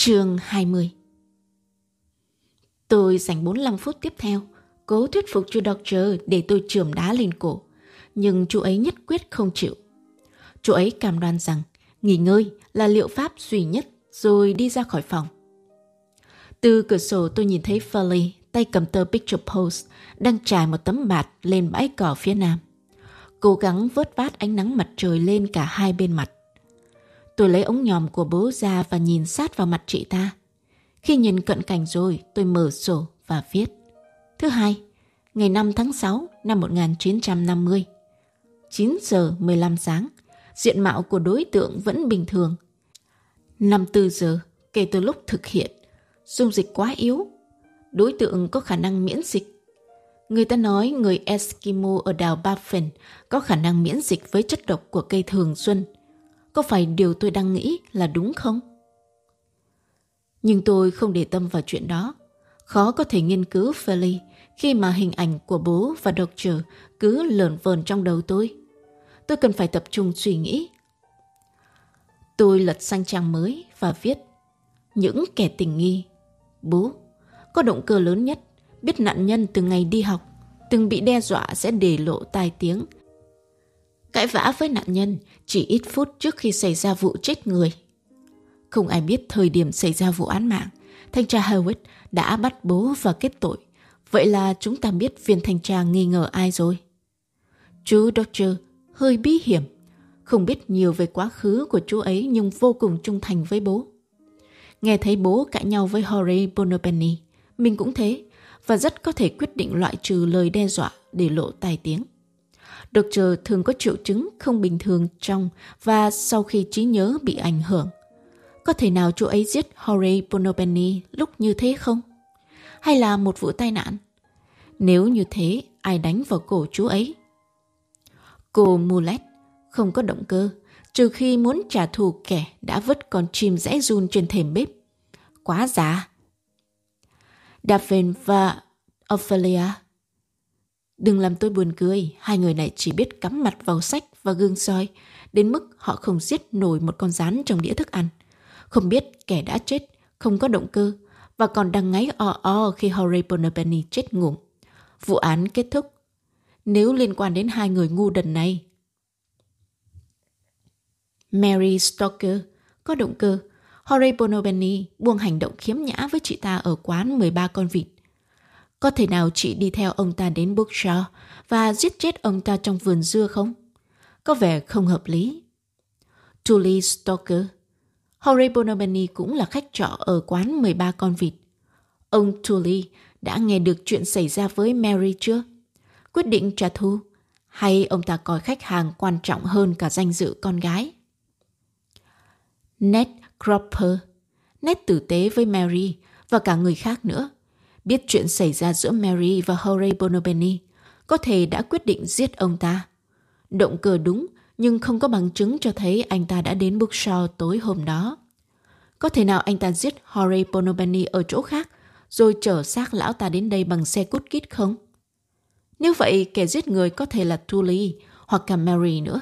Chương 20. Tôi dành 45 phút tiếp theo cố thuyết phục chú Doctor để tôi chườm đá lên cổ, nhưng chú ấy nhất quyết không chịu. Chú ấy cam đoan rằng nghỉ ngơi là liệu pháp duy nhất, rồi đi ra khỏi phòng. Từ cửa sổ tôi nhìn thấy Foley tay cầm tờ Picture Post đang trải một tấm bạt lên bãi cỏ phía nam, cố gắng vớt vát ánh nắng mặt trời lên cả hai bên mặt. Tôi lấy ống nhòm của bố ra và nhìn sát vào mặt chị ta. Khi nhìn cận cảnh rồi, tôi mở sổ và viết: Thứ hai, ngày 5 tháng 6 năm 1950, 9 giờ 15 sáng, diện mạo của đối tượng vẫn bình thường. 54 giờ kể từ lúc thực hiện, dung dịch quá yếu. Đối tượng có khả năng miễn dịch. Người ta nói người Eskimo ở đảo Baffin có khả năng miễn dịch với chất độc của cây thường xuân. Có phải điều tôi đang nghĩ là đúng không? Nhưng tôi không để tâm vào chuyện đó. Khó có thể nghiên cứu Foley khi mà hình ảnh của bố và Doctor cứ lởn vởn trong đầu tôi. Tôi cần phải tập trung suy nghĩ. Tôi lật sang trang mới và viết: Những kẻ tình nghi. Bố có động cơ lớn nhất, biết nạn nhân từ ngày đi học, từng bị đe dọa sẽ để lộ tai tiếng, cãi vã với nạn nhân chỉ ít phút trước khi xảy ra vụ chết người. Không ai biết thời điểm xảy ra vụ án mạng, thanh tra Hewitt đã bắt bố và kết tội. Vậy là chúng ta biết viên thanh tra nghi ngờ ai rồi. Chú Doctor hơi bí hiểm, không biết nhiều về quá khứ của chú ấy nhưng vô cùng trung thành với bố. Nghe thấy bố cãi nhau với Horace Bonopenny, mình cũng thế, và rất có thể quyết định loại trừ lời đe dọa để lộ tai tiếng. Doctor thường có triệu chứng không bình thường trong và sau khi trí nhớ bị ảnh hưởng. Có thể nào chú ấy giết Horace Bonopenny lúc như thế không? Hay là một vụ tai nạn? Nếu như thế, ai đánh vào cổ chú ấy? Cô Mulet không có động cơ, trừ khi muốn trả thù kẻ đã vứt con chim rẽ run trên thềm bếp. Quá già. Daphne và Ophelia. Đừng làm tôi buồn cười, hai người này chỉ biết cắm mặt vào sách và gương soi, đến mức họ không giết nổi một con gián trong đĩa thức ăn. Không biết kẻ đã chết, không có động cơ, và còn đang ngáy o khi Horace Bonopenny chết ngủm. Vụ án kết thúc. Nếu liên quan đến hai người ngu đần này. Mary Stoker có động cơ. Horace Bonopenny buông hành động khiếm nhã với chị ta ở quán 13 con vịt. Có thể nào chị đi theo ông ta đến Brookshire và giết chết ông ta trong vườn dưa không? Có vẻ không hợp lý. Julie Stoker. Horace Bonopenny cũng là khách trọ ở quán 13 con vịt. Ông Tully đã nghe được chuyện xảy ra với Mary chưa? Quyết định trả thù? Hay ông ta coi khách hàng quan trọng hơn cả danh dự con gái? Ned Cropper. Ned tử tế với Mary và cả người khác nữa. Biết chuyện xảy ra giữa Mary và Horace Bonopenny, có thể đã quyết định giết ông ta. Động cơ đúng, nhưng không có bằng chứng cho thấy anh ta đã đến Brookshire tối hôm đó. Có thể nào anh ta giết Horace Bonopenny ở chỗ khác, rồi chở xác lão ta đến đây bằng xe cút kít không? Nếu vậy, kẻ giết người có thể là Tully hoặc cả Mary nữa.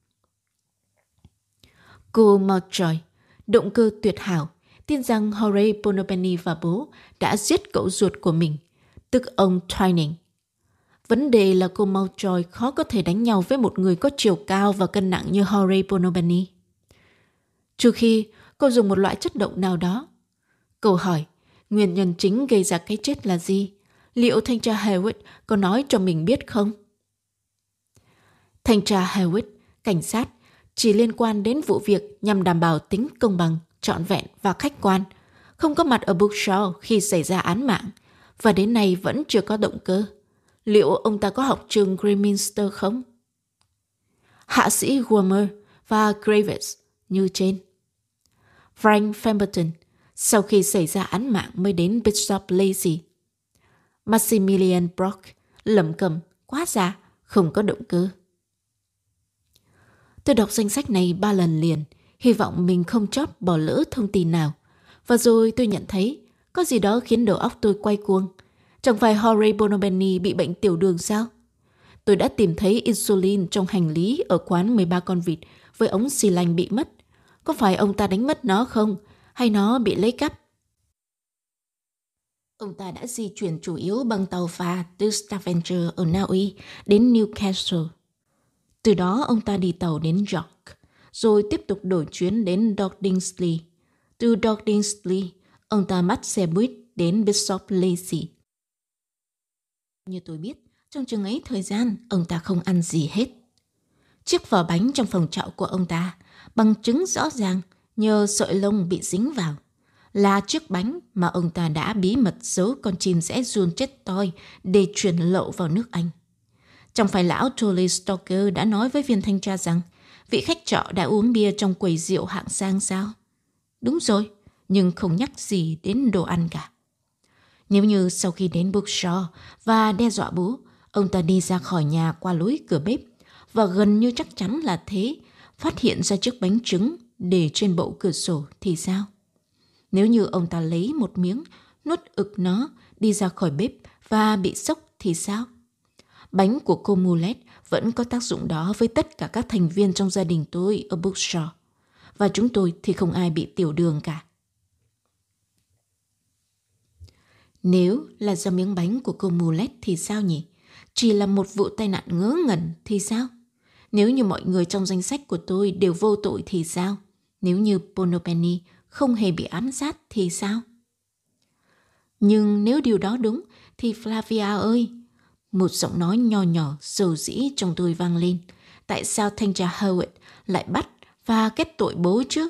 Cô Mountjoy, động cơ tuyệt hảo, tin rằng Horace Bonopenny và bố đã giết cậu ruột của mình, tức ông Twining. Vấn đề là cô Mountjoy khó có thể đánh nhau với một người có chiều cao và cân nặng như Horace Bonopenny. Trừ khi cô dùng một loại chất độc nào đó. Câu hỏi, nguyên nhân chính gây ra cái chết là gì? Liệu thanh tra Hewitt có nói cho mình biết không? Thanh tra Hewitt, cảnh sát, chỉ liên quan đến vụ việc nhằm đảm bảo tính công bằng, trọn vẹn và khách quan, không có mặt ở Brookshire khi xảy ra án mạng, và đến nay vẫn chưa có động cơ. Liệu ông ta có học trường Greyminster không? Hạ sĩ Wormer và Graves như trên. Frank Pemberton sau khi xảy ra án mạng mới đến Bishop Lacy. Maximilian Brock lẩm cẩm, quá già, không có động cơ. Tôi đọc danh sách này 3 lần liền, hy vọng mình không chót bỏ lỡ thông tin nào. Và rồi tôi nhận thấy có gì đó khiến đầu óc tôi quay cuồng. Chẳng phải Horace Bonopenny bị bệnh tiểu đường sao? Tôi đã tìm thấy insulin trong hành lý ở quán 13 con vịt với ống xì lanh bị mất. Có phải ông ta đánh mất nó không? hay nó bị lấy cắp? Ông ta đã di chuyển chủ yếu bằng tàu phà từ Stavanger ở Na Uy đến Newcastle. Từ đó ông ta đi tàu đến York, rồi tiếp tục đổi chuyến đến Dordingsley. Từ Dordingsley, ông ta bắt xe buýt đến Bishop Lacy. Như tôi biết, trong chừng ấy thời gian, ông ta không ăn gì hết. Chiếc vỏ bánh trong phòng trọ của ông ta, bằng chứng rõ ràng nhờ sợi lông bị dính vào, là chiếc bánh mà ông ta đã bí mật giấu con chim sẻ giun chết toi để chuyển lậu vào nước Anh. Trong phải lão Tolley Stoker đã nói với viên thanh tra rằng vị khách trọ đã uống bia trong quầy rượu hạng sang sao? Đúng rồi, nhưng không nhắc gì đến đồ ăn cả. Nếu như sau khi đến Bookshaw và đe dọa bố, ông ta đi ra khỏi nhà qua lối cửa bếp và gần như chắc chắn là thế, phát hiện ra chiếc bánh trứng để trên bậu cửa sổ thì sao? Nếu như ông ta lấy một miếng, nuốt ực nó, đi ra khỏi bếp và bị sốc thì sao? Bánh của cô Mulet vẫn có tác dụng đó với tất cả các thành viên trong gia đình tôi ở Bookshaw. Và chúng tôi thì không ai bị tiểu đường cả. Nếu là do miếng bánh của cô Mulet thì sao nhỉ? Chỉ là một vụ tai nạn ngớ ngẩn thì sao? Nếu như mọi người trong danh sách của tôi đều vô tội thì sao? Nếu như Bonopenny không hề bị ám sát thì sao? Nhưng nếu điều đó đúng thì Flavia ơi! Một giọng nói nho nhỏ dầu dĩ trong tôi vang lên. Tại sao thanh tra Howard lại bắt và kết tội bố chứ?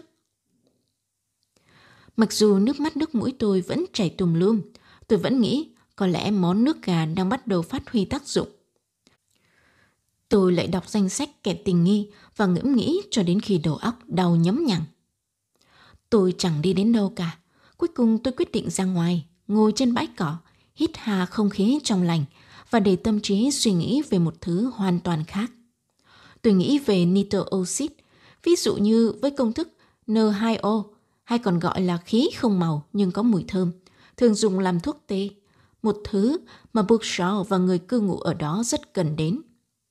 Mặc dù nước mắt nước mũi tôi vẫn chảy tùm lum, tôi vẫn nghĩ có lẽ món nước gà đang bắt đầu phát huy tác dụng. Tôi lại đọc danh sách kẻ tình nghi và ngẫm nghĩ cho đến khi đầu óc đau nhấm nhằng. Tôi chẳng đi đến đâu cả. Cuối cùng tôi quyết định ra ngoài, ngồi trên bãi cỏ, hít hà không khí trong lành và để tâm trí suy nghĩ về một thứ hoàn toàn khác. Tôi nghĩ về nitro oxide, ví dụ như với công thức N2O, hay còn gọi là khí không màu nhưng có mùi thơm, thường dùng làm thuốc tê, một thứ mà Bookshaw và người cư ngụ ở đó rất cần đến.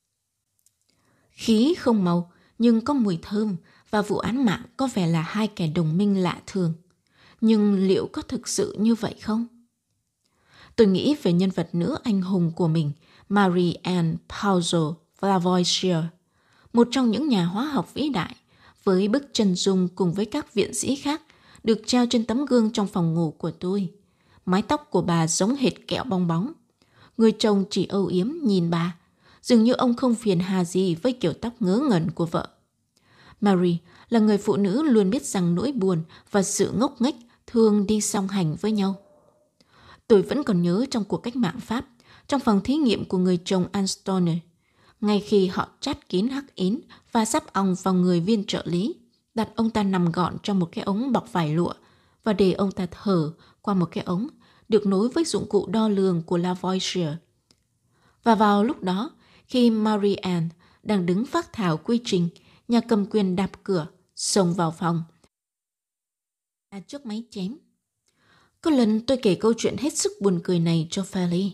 Khí không màu nhưng có mùi thơm và vụ án mạng có vẻ là hai kẻ đồng minh lạ thường. Nhưng liệu có thực sự như vậy không? Tôi nghĩ về nhân vật nữ anh hùng của mình, Mary Ann Powell Lavoisier, một trong những nhà hóa học vĩ đại, với bức chân dung cùng với các viện sĩ khác được treo trên tấm gương trong phòng ngủ của tôi. Mái tóc của bà giống hệt kẹo bong bóng. Người chồng chỉ âu yếm nhìn bà, dường như ông không phiền hà gì với kiểu tóc ngớ ngẩn của vợ. Mary là người phụ nữ luôn biết rằng nỗi buồn và sự ngốc nghếch thường đi song hành với nhau. Tôi vẫn còn nhớ trong cuộc cách mạng Pháp, trong phòng thí nghiệm của người chồng Anstoner, ngay khi họ chát kín hắc ín và sắp ong vào người viên trợ lý, đặt ông ta nằm gọn trong một cái ống bọc vải lụa và để ông ta thở qua một cái ống được nối với dụng cụ đo lường của Lavoisier. Và vào lúc đó, khi Mary Ann đang đứng phác thảo quy trình, nhà cầm quyền đạp cửa, xông vào phòng. Trước máy chém. Có lần tôi kể câu chuyện hết sức buồn cười này cho Fally.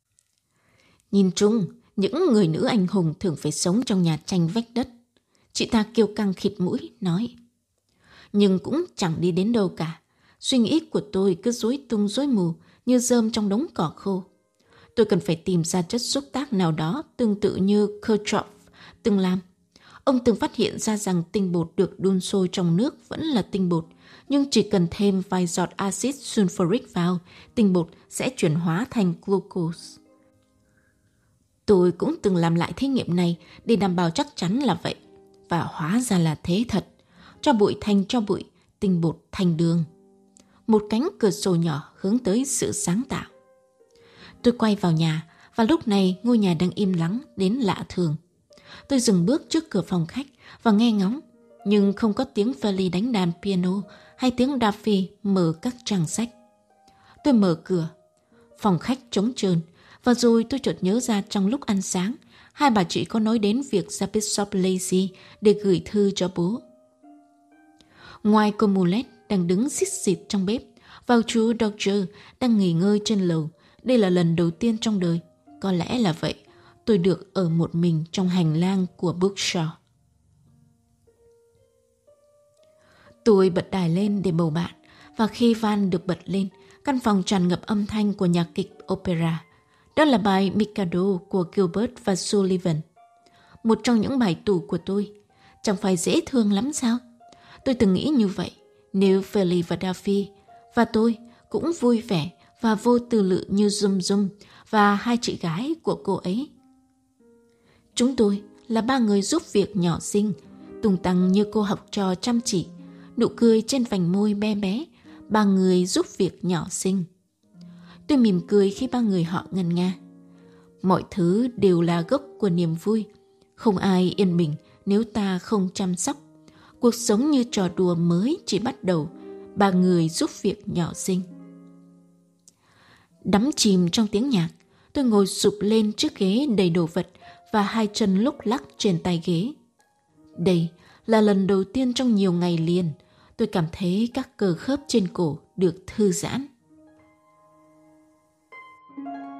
Nhìn chung, những người nữ anh hùng thường phải sống trong nhà tranh vách đất. Chị ta kiêu căng khịt mũi, nói. Nhưng cũng chẳng đi đến đâu cả. Suy nghĩ của tôi cứ rối tung rối mù như rơm trong đống cỏ khô. Tôi cần phải tìm ra chất xúc tác nào đó tương tự như Kirchhoff từng làm. Ông từng phát hiện ra rằng tinh bột được đun sôi trong nước vẫn là tinh bột, nhưng chỉ cần thêm vài giọt axit sulfuric vào, tinh bột sẽ chuyển hóa thành glucose. Tôi cũng từng làm lại thí nghiệm này để đảm bảo chắc chắn là vậy. Và hóa ra là thế thật. Cho bụi thành cho bụi, tinh bột thành đường. Một cánh cửa sổ nhỏ hướng tới sự sáng tạo. Tôi quay vào nhà và lúc này ngôi nhà đang im lắng đến lạ thường. Tôi dừng bước trước cửa phòng khách và nghe ngóng, nhưng không có tiếng Fally đánh đàn piano hay tiếng Daffy mở các trang sách. Tôi mở cửa. Phòng khách trống trơn và rồi tôi chợt nhớ ra trong lúc ăn sáng, hai bà chị có nói đến việc ra Bishop Lacy để gửi thư cho bố. Ngoài cô Mulet đang đứng xít xịt trong bếp, và chú Dodger đang nghỉ ngơi trên lầu. Đây là lần đầu tiên trong đời, có lẽ là vậy, tôi được ở một mình trong hành lang của Bookshaw. Tôi bật đài lên để bầu bạn Và khi van được bật lên, căn phòng tràn ngập âm thanh của nhạc kịch opera. Đó là bài Mikado của Gilbert và Sullivan. Một trong những bài tủ của tôi. Chẳng phải dễ thương lắm sao? Tôi từng nghĩ như vậy. Nếu Feli và Daffy và tôi cũng vui vẻ và vô tư lự như Zum Zum và hai chị gái của cô ấy. Chúng tôi là ba người giúp việc nhỏ xinh, tung tăng như cô học trò chăm chỉ, nụ cười trên vành môi bé bé, ba người giúp việc nhỏ xinh. Tôi mỉm cười khi ba người họ ngân nga. Mọi thứ đều là gốc của niềm vui. Không ai yên bình nếu ta không chăm sóc. Cuộc sống như trò đùa mới chỉ bắt đầu. Ba người giúp việc nhỏ xinh. Đắm chìm trong tiếng nhạc, tôi ngồi sụp lên chiếc ghế đầy đồ vật và hai chân lúc lắc trên tay ghế. Đây là lần đầu tiên trong nhiều ngày liền tôi cảm thấy các cơ khớp trên cổ được thư giãn.